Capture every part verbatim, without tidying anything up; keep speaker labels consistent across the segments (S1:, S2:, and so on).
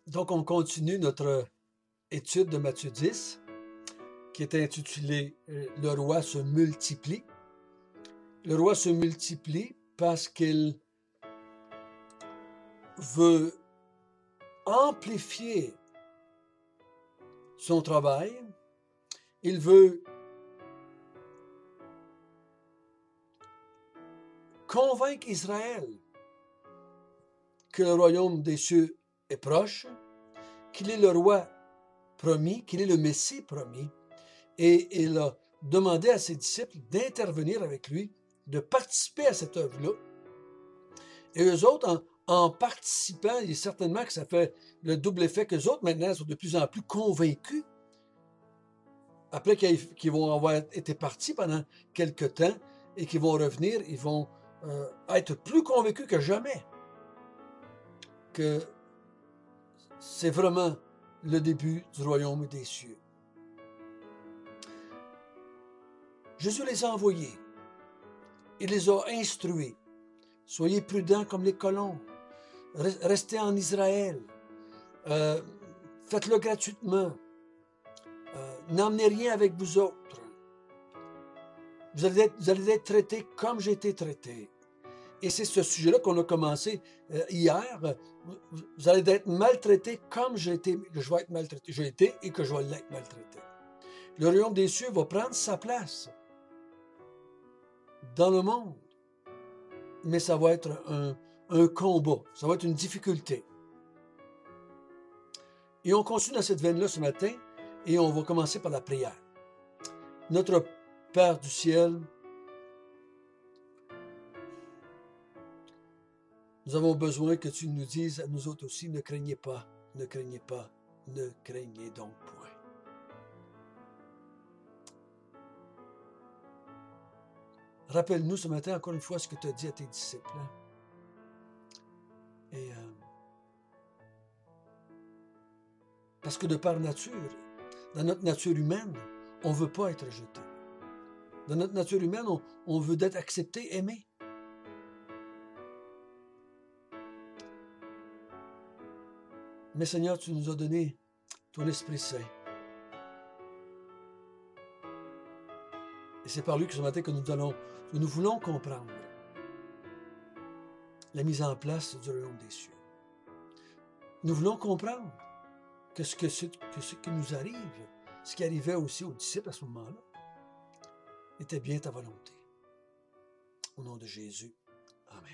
S1: Donc, on continue notre étude de Matthieu dix, qui est intitulée euh, « Le roi se multiplie ». Le roi se multiplie parce qu'il veut amplifier son travail. Il veut convaincre Israël que le royaume des cieux est proche, qu'il est le roi promis, qu'il est le Messie promis, et il a demandé à ses disciples d'intervenir avec lui, de participer à cette œuvre-là. Et eux autres, en, en participant, il est certainement que ça fait le double effet qu'eux autres, maintenant, sont de plus en plus convaincus. Après qu'ils, qu'ils vont avoir été partis pendant quelque temps et qu'ils vont revenir, ils vont euh, être plus convaincus que jamais que c'est vraiment le début du royaume des cieux. Jésus les a envoyés. Il les a instruits. Soyez prudents comme les colons. Restez en Israël. Euh, faites-le gratuitement. Euh, n'emmenez rien avec vous autres. Vous allez, être, vous allez être traités comme j'ai été traité. Et c'est ce sujet-là qu'on a commencé euh, hier. Vous, vous allez être maltraités comme j'ai été, que je vais être maltraité. J'ai été et que je vais l'être maltraité. Le royaume des cieux va prendre sa place dans le monde. Mais ça va être un, un combat. Ça va être une difficulté. Et on continue dans cette veine-là ce matin et on va commencer par la prière. Notre Père du ciel, nous avons besoin que tu nous dises à nous autres aussi, ne craignez pas, ne craignez pas, ne craignez donc point. Rappelle-nous ce matin encore une fois ce que tu as dit à tes disciples. Et euh, parce que de par nature, dans notre nature humaine, on ne veut pas être rejeté. Dans notre nature humaine, on, on veut être accepté, aimé. Mais Seigneur, tu nous as donné ton Esprit Saint. Et c'est par lui que ce matin que nous allons, que nous voulons comprendre la mise en place du royaume des cieux. Nous voulons comprendre que ce, que ce, que ce qui nous arrive, ce qui arrivait aussi aux disciples à ce moment-là, était bien ta volonté. Au nom de Jésus. Amen.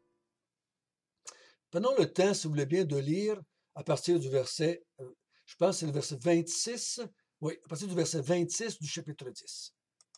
S1: Prenons le temps, si vous voulez bien, de lire à partir du verset, euh, je pense que c'est le verset vingt-six, oui, à partir du verset vingt-six du chapitre dix.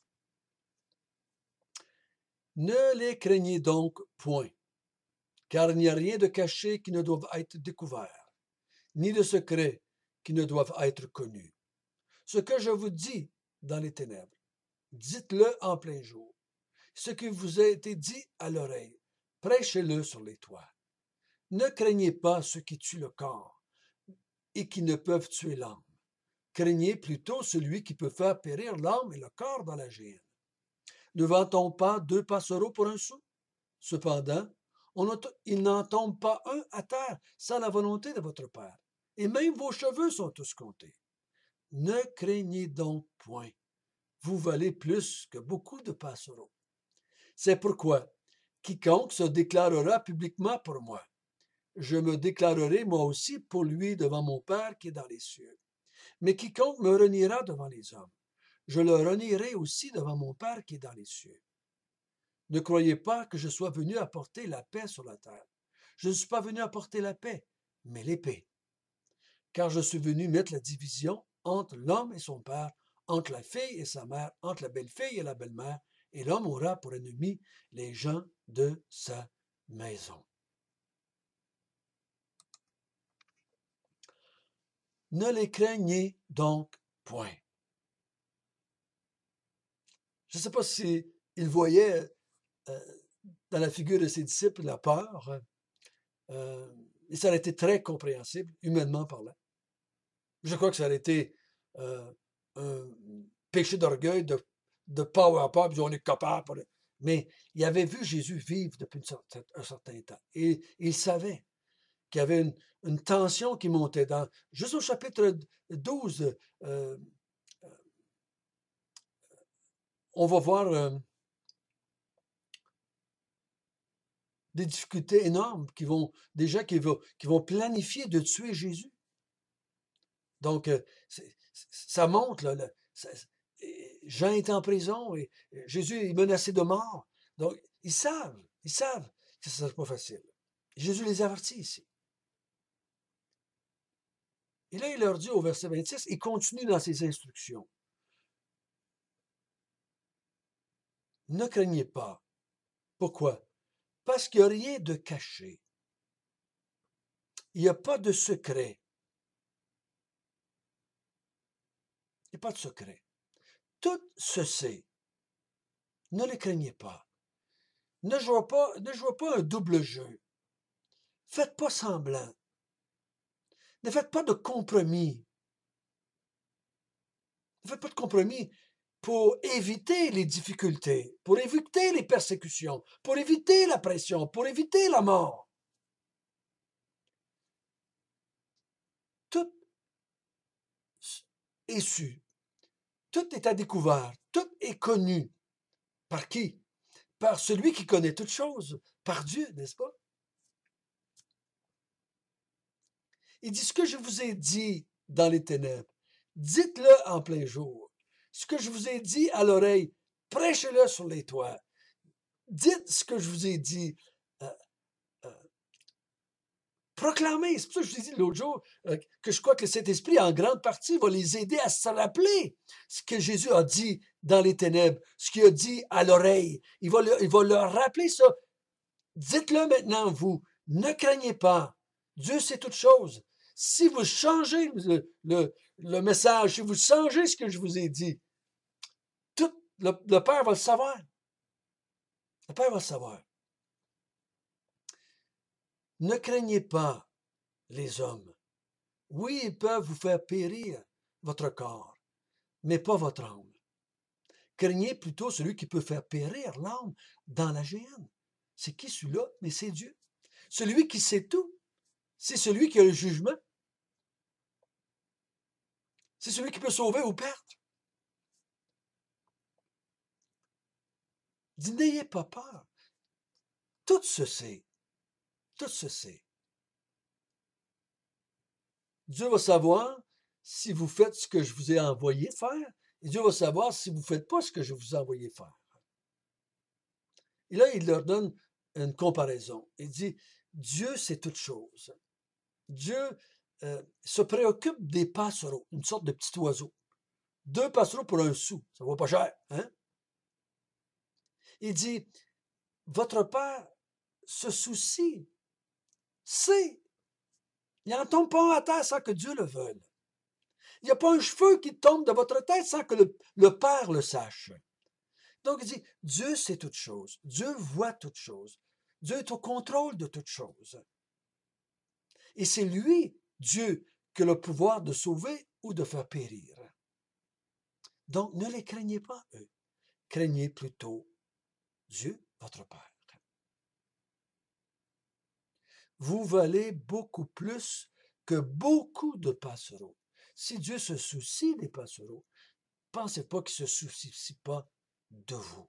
S1: Ne les craignez donc point, car il n'y a rien de caché qui ne doive être découvert, ni de secret qui ne doivent être connus. Ce que je vous dis dans les ténèbres, dites-le en plein jour. Ce qui vous a été dit à l'oreille, prêchez-le sur les toits. Ne craignez pas ceux qui tuent le corps et qui ne peuvent tuer l'âme. Craignez plutôt celui qui peut faire périr l'âme et le corps dans la géhenne. Ne vend-on pas deux passereaux pour un sou? Cependant, on a, il n'en tombe pas un à terre sans la volonté de votre Père. Et même vos cheveux sont tous comptés. Ne craignez donc point. Vous valez plus que beaucoup de passereaux. C'est pourquoi quiconque se déclarera publiquement pour moi, je me déclarerai moi aussi pour lui devant mon Père qui est dans les cieux. Mais quiconque me reniera devant les hommes, je le renierai aussi devant mon Père qui est dans les cieux. Ne croyez pas que je sois venu apporter la paix sur la terre. Je ne suis pas venu apporter la paix, mais l'épée. Car je suis venu mettre la division entre l'homme et son père, entre la fille et sa mère, entre la belle-fille et la belle-mère, et l'homme aura pour ennemi les gens de sa maison. Ne les craignez donc point. Je ne sais pas s'il voyait euh, dans la figure de ses disciples la peur, euh, et ça a été très compréhensible, humainement parlant. Je crois que ça a été euh, un péché d'orgueil de de pas avoir peur, puis on est capable. Mais il avait vu Jésus vivre depuis une certaine, un certain temps. Et il savait qu'il y avait une, une tension qui montait. Dans, juste au chapitre douze, euh, on va voir euh, des difficultés énormes, qui vont, des gens qui vont, qui vont planifier de tuer Jésus. Donc, euh, c'est- ça monte, là. Là, ça- Jean est en prison et Jésus est menacé de mort. Donc, ils savent, ils savent que ce ne sera pas facile. Jésus les avertit ici. Et là, il leur dit au verset vingt-six, il continue dans ses instructions. Ne craignez pas. Pourquoi? Parce qu'il n'y a rien de caché. Il n'y a pas de secret. Il n'y a pas de secret. Tout se sait. Ne les craignez pas. Ne jouez pas, ne jouez pas un double jeu. Faites pas semblant. Ne faites pas de compromis. Ne faites pas de compromis pour éviter les difficultés, pour éviter les persécutions, pour éviter la pression, pour éviter la mort. Tout est su. Tout est à découvert. Tout est connu. Par qui? Par celui qui connaît toutes choses. Par Dieu, n'est-ce pas? Il dit, ce que je vous ai dit dans les ténèbres, dites-le en plein jour. Ce que je vous ai dit à l'oreille, prêchez-le sur les toits. Dites ce que je vous ai dit. Euh, euh, proclamez. C'est pour ça que je vous ai dit l'autre jour euh, que je crois que le Saint-Esprit, en grande partie, va les aider à se rappeler ce que Jésus a dit dans les ténèbres, ce qu'il a dit à l'oreille. Il va, le, il va leur rappeler ça. Dites-le maintenant, vous. Ne craignez pas. Dieu sait toutes choses. Si vous changez le, le, le message, si vous changez ce que je vous ai dit, tout, le, le Père va le savoir. Le Père va le savoir. Ne craignez pas les hommes. Oui, ils peuvent vous faire périr votre corps, mais pas votre âme. Craignez plutôt celui qui peut faire périr l'âme dans la géhenne. C'est qui celui-là? Mais c'est Dieu. Celui qui sait tout, c'est celui qui a le jugement. C'est celui qui peut sauver ou perdre. Il dit, n'ayez pas peur. Tout se sait. Tout se sait. Dieu va savoir si vous faites ce que je vous ai envoyé faire, et Dieu va savoir si vous ne faites pas ce que je vous ai envoyé faire. Et là, il leur donne une comparaison. Il dit, Dieu sait toutes choses. Dieu euh, se préoccupe des passereaux, une sorte de petit oiseau. Deux passereaux pour un sou, ça vaut pas cher, hein? Il dit, votre Père se soucie, sait. Il n'en tombe pas à terre sans que Dieu le veuille. Il n'y a pas un cheveu qui tombe de votre tête sans que le, le Père le sache. Donc il dit, Dieu sait toutes choses. Dieu voit toutes choses. Dieu est au contrôle de toutes choses. Et c'est lui, Dieu, qui a le pouvoir de sauver ou de faire périr. Donc ne les craignez pas, eux. Craignez plutôt Dieu, votre Père. Vous valez beaucoup plus que beaucoup de passereaux. Si Dieu se soucie des passereaux, pensez pas qu'il ne se soucie pas de vous.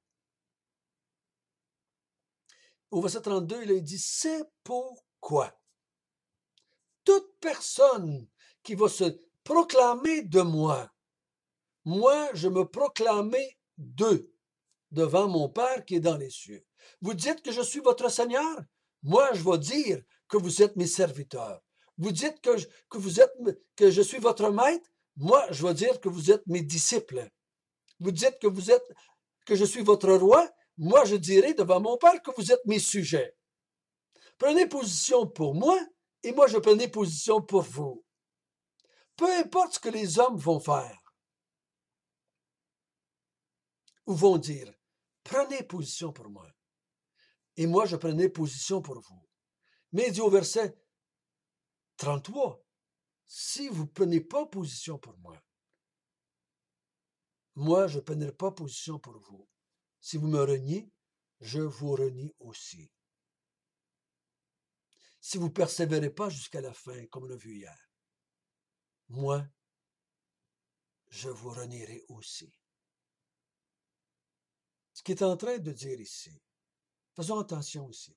S1: Au verset trente-deux, il dit, c'est pourquoi toute personne qui va se proclamer de moi, moi je me proclamer d'eux devant mon Père qui est dans les cieux. Vous dites que je suis votre Seigneur? Moi je vais dire que vous êtes mes serviteurs. Vous dites que je, que vous êtes, que je suis votre maître? Moi je vais dire que vous êtes mes disciples. Vous dites que vous êtes, que je suis votre roi? Moi je dirai devant mon Père que vous êtes mes sujets. Prenez position pour moi et moi je prenais position pour vous. Peu importe ce que les hommes vont faire ou vont dire, prenez position pour moi. Et moi je prenais position pour vous. Mais il dit au verset trente-trois, si vous ne prenez pas position pour moi, moi je ne prendrai pas position pour vous. Si vous me reniez, je vous renie aussi. si vous ne persévérez pas jusqu'à la fin, comme on l'a vu hier. Moi, je vous renierai aussi. Ce qu'il est en train de dire ici, faisons attention ici.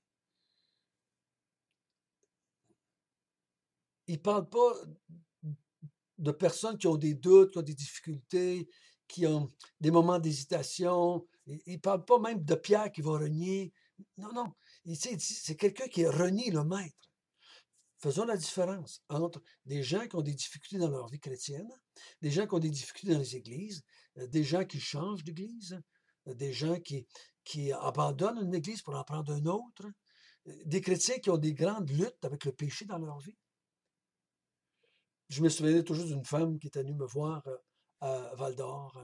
S1: Il ne parle pas de personnes qui ont des doutes, qui ont des difficultés, qui ont des moments d'hésitation. Il ne parle pas même de Pierre qui va renier. Non, non. C'est quelqu'un qui renie le maître. Faisons la différence entre des gens qui ont des difficultés dans leur vie chrétienne, des gens qui ont des difficultés dans les églises, des gens qui changent d'église, des gens qui, qui abandonnent une église pour en prendre une autre, des chrétiens qui ont des grandes luttes avec le péché dans leur vie. Je me souviens toujours d'une femme qui était venue me voir à Val-d'Or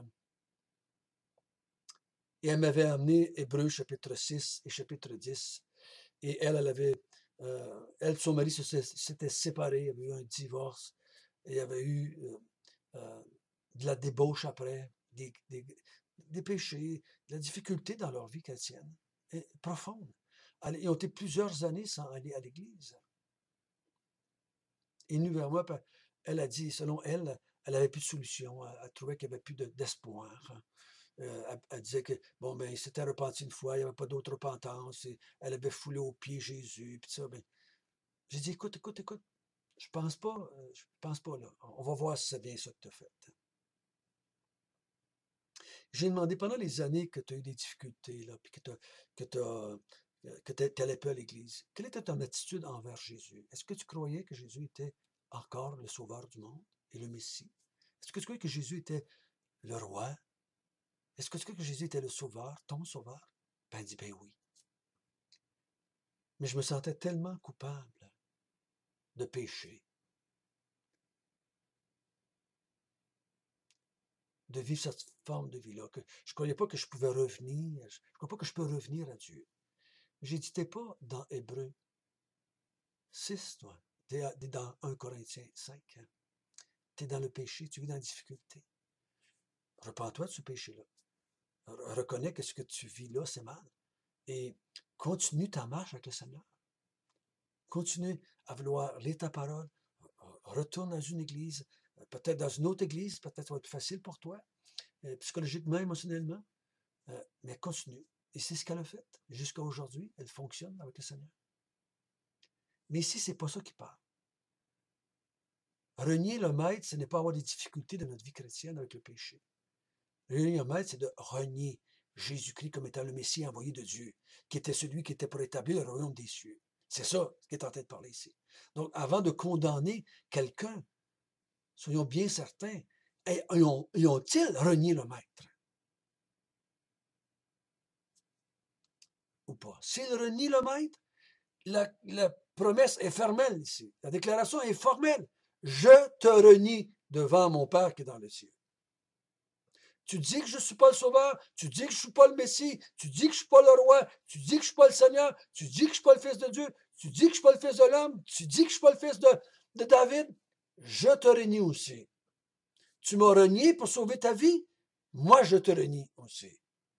S1: et elle m'avait amené Hébreux chapitre six et chapitre dix et elle, elle avait, euh, elle, son mari s'était séparé, il y avait eu un divorce, et il y avait eu euh, euh, de la débauche après, des, des, des péchés, de la difficulté dans leur vie chrétienne, et profonde. Ils ont été plusieurs années sans aller à l'église. Et nous, vers moi, elle a dit, selon elle, elle n'avait plus de solution. Elle, elle trouvait qu'il n'y avait plus d'espoir. Euh, elle, elle disait que, bon, ben, il s'était repenti une fois, il n'y avait pas d'autre repentance. Et elle avait foulé aux pieds Jésus. Puis ça, ben, j'ai dit, écoute, écoute, écoute, je pense pas, je pense pas là. On va voir si c'est bien ça que tu as fait. J'ai demandé pendant les années que tu as eu des difficultés, là, puis que tu que tu n'allais pas à l'église, quelle était ton attitude envers Jésus? Est-ce que tu croyais que Jésus était encore le sauveur du monde et le Messie? Est-ce que tu croyais que Jésus était le roi? Est-ce que tu croyais que Jésus était le sauveur, ton sauveur? Ben, elle dit, ben oui. Mais je me sentais tellement coupable de péché, de vivre cette forme de vie-là, que je ne croyais pas que je pouvais revenir, je ne croyais pas que je peux revenir à Dieu. J'ai dit, t'es pas dans Hébreux six, toi. T'es dans un Corinthiens cinq. Tu es dans le péché, tu vis dans la difficulté. Repends-toi de ce péché-là. Reconnais que ce que tu vis là, c'est mal. Et continue ta marche avec le Seigneur. Continue à vouloir lire ta parole. Retourne dans une église, peut-être dans une autre église, peut-être ça va être plus facile pour toi, psychologiquement, émotionnellement. Mais continue. Et c'est ce qu'elle a fait. Jusqu'à aujourd'hui, elle fonctionne avec le Seigneur. Mais ici, c'est pas ça qui parle. Renier le maître, ce n'est pas avoir des difficultés dans notre vie chrétienne avec le péché. Renier le maître, c'est de renier Jésus-Christ comme étant le Messie envoyé de Dieu, qui était celui qui était pour établir le royaume des cieux. C'est ça qui est en train de parler ici. Donc, avant de condamner quelqu'un, soyons bien certains, y ont-ils renié le maître? Ou pas? S'ils renient le maître, la, la promesse est formelle ici. La déclaration est formelle. Je te renie devant mon Père qui est dans le ciel. Tu dis que je ne suis pas le sauveur, tu dis que je ne suis pas le Messie, tu dis que je ne suis pas le roi, tu dis que je ne suis pas le Seigneur, tu dis que je ne suis pas le Fils de Dieu, tu dis que je ne suis pas le Fils de l'homme, tu dis que je ne suis pas le Fils de, de David. Je te renie aussi. Tu m'as renié pour sauver ta vie, moi je te renie aussi.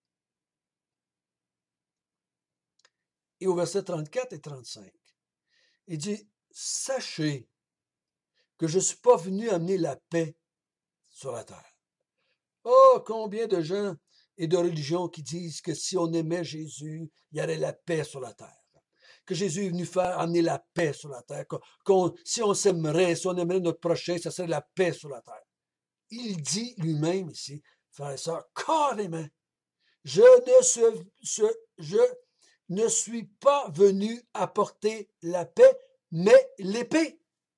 S1: Et au verset trente-quatre et trente-cinq, il dit, sachez que je ne suis pas venu amener la paix sur la terre. Oh, combien de gens et de religions qui disent que si on aimait Jésus, il y aurait la paix sur la terre. Que Jésus est venu faire amener la paix sur la terre. Qu'on, si on s'aimerait, si on aimerait notre prochain, ça serait la paix sur la terre. Il dit lui-même ici, frères et sœurs, carrément, je ne, suis, je ne suis pas venu apporter la paix, mais l'épée.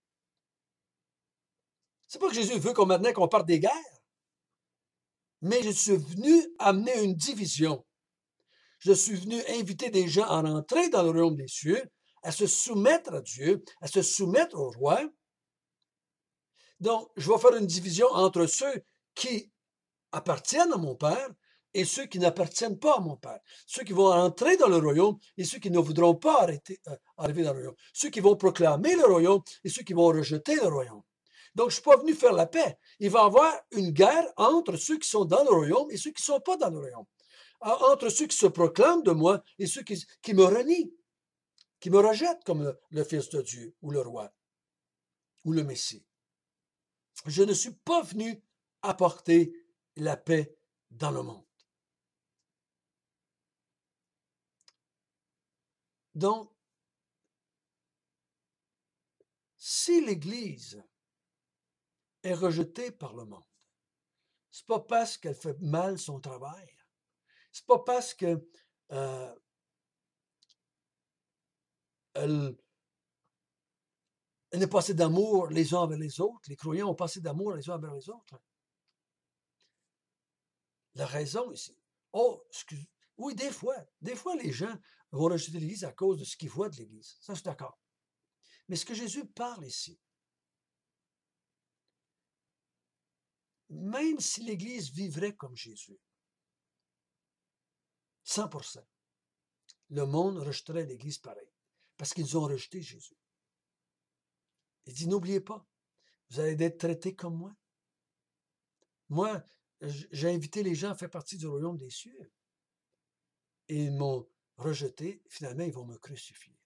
S1: C'est pas que Jésus veut qu'on maintenant qu'on parte des guerres. Mais je suis venu amener une division. Je suis venu inviter des gens à rentrer dans le royaume des cieux, à se soumettre à Dieu, à se soumettre au roi. Donc, je vais faire une division entre ceux qui appartiennent à mon Père et ceux qui n'appartiennent pas à mon Père. Ceux qui vont entrer dans le royaume et ceux qui ne voudront pas arrêter, euh, arriver dans le royaume. Ceux qui vont proclamer le royaume et ceux qui vont rejeter le royaume. Donc, je ne suis pas venu faire la paix. Il va y avoir une guerre entre ceux qui sont dans le royaume et ceux qui ne sont pas dans le royaume. Entre ceux qui se proclament de moi et ceux qui, qui me renient. qui me rejettent comme le, le Fils de Dieu ou le roi ou le Messie. Je ne suis pas venu apporter la paix dans le monde. Donc, si l'Église est rejetée par le monde, c'est pas parce qu'elle fait mal son travail, c'est pas parce que euh, elle, elle n'est pas assez d'amour les uns envers les autres, les croyants ont pas assez d'amour les uns envers les autres. La raison ici, oh, excuse, oui, des fois, des fois les gens vont rejeter l'Église à cause de ce qu'ils voient de l'Église, ça je suis d'accord. Mais ce que Jésus parle ici, même si l'Église vivrait comme Jésus, cent pour cent, le monde rejetterait l'Église pareil, parce qu'ils ont rejeté Jésus. Il dit, n'oubliez pas, vous allez être traités comme moi. Moi, j'ai invité les gens à faire partie du royaume des cieux. Et ils m'ont rejeté, finalement, ils vont me crucifier.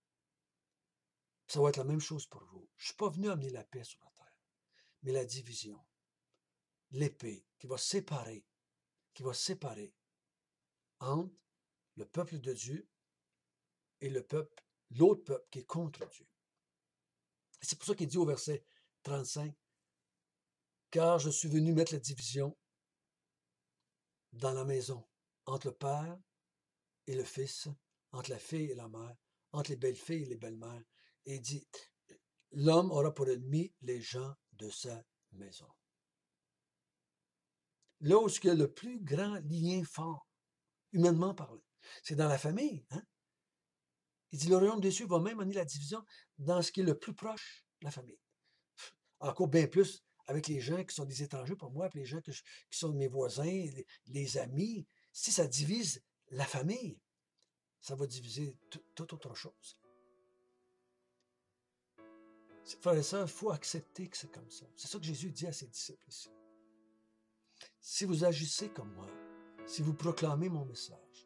S1: Ça va être la même chose pour vous. Je ne suis pas venu amener la paix sur la terre, mais la division, l'épée qui va séparer, qui va séparer entre le peuple de Dieu et le peuple, l'autre peuple qui est contre Dieu. Et c'est pour ça qu'il dit au verset trente-cinq, car je suis venu mettre la division dans la maison, entre le père et le fils, entre la fille et la mère, entre les belles filles et les belles-mères. Et il dit, l'homme aura pour ennemi les gens de sa maison. Là où il y a le plus grand lien fort, humainement parlant, c'est dans la famille. Hein? Il dit, le royaume des cieux va même amener la division dans ce qui est le plus proche de la famille. Encore bien plus avec les gens qui sont des étrangers pour moi, puis les gens que je, qui sont mes voisins, les, les amis. Si ça divise la famille, ça va diviser toute autre chose. Frères et sœurs, il faut accepter que c'est comme ça. C'est ça que Jésus dit à ses disciples ici. Si vous agissez comme moi, si vous proclamez mon message,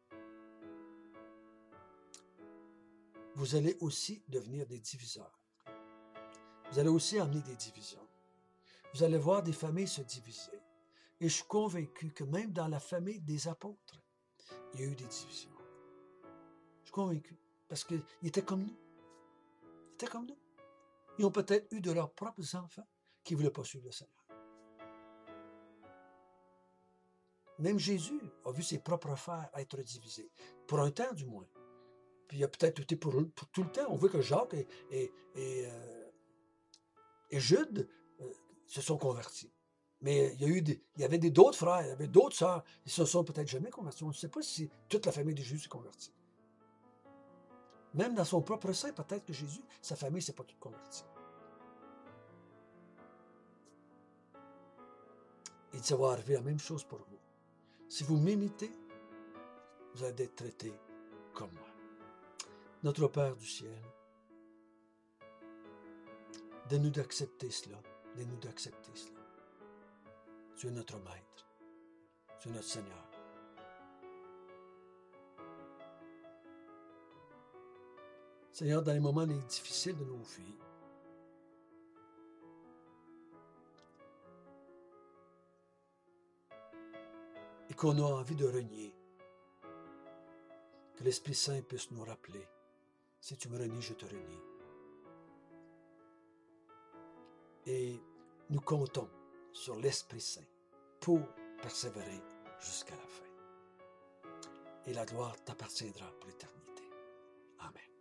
S1: vous allez aussi devenir des diviseurs. Vous allez aussi amener des divisions. Vous allez voir des familles se diviser. Et je suis convaincu que même dans la famille des apôtres, il y a eu des divisions. Je suis convaincu. Parce qu'ils étaient comme nous. Ils étaient comme nous. Ils ont peut-être eu de leurs propres enfants qui ne voulaient pas suivre le Seigneur. Même Jésus a vu ses propres frères être divisés. Pour un temps, du moins. Puis il a peut-être été pour, pour tout le temps. On voit que Jacques et, et, et, euh, et Jude euh, se sont convertis. Mais il y, a eu des, il y avait des, d'autres frères, il y avait d'autres sœurs. Ils ne se sont peut-être jamais convertis. On ne sait pas si toute la famille de Jésus s'est convertie. Même dans son propre sein, peut-être que Jésus, sa famille ne s'est pas toute convertie. Il dit, ça va arriver la même chose pour vous. Si vous m'imitez, vous allez être traités comme moi. Notre Père du ciel, donne-nous d'accepter cela. Donne-nous d'accepter cela. Tu es notre Maître. Tu es notre Seigneur. Seigneur, dans les moments les difficiles de nos vies, et qu'on a envie de renier, que l'Esprit Saint puisse nous rappeler, si tu me renies, je te renie. Et nous comptons sur l'Esprit Saint pour persévérer jusqu'à la fin. Et la gloire t'appartiendra pour l'éternité. Amen.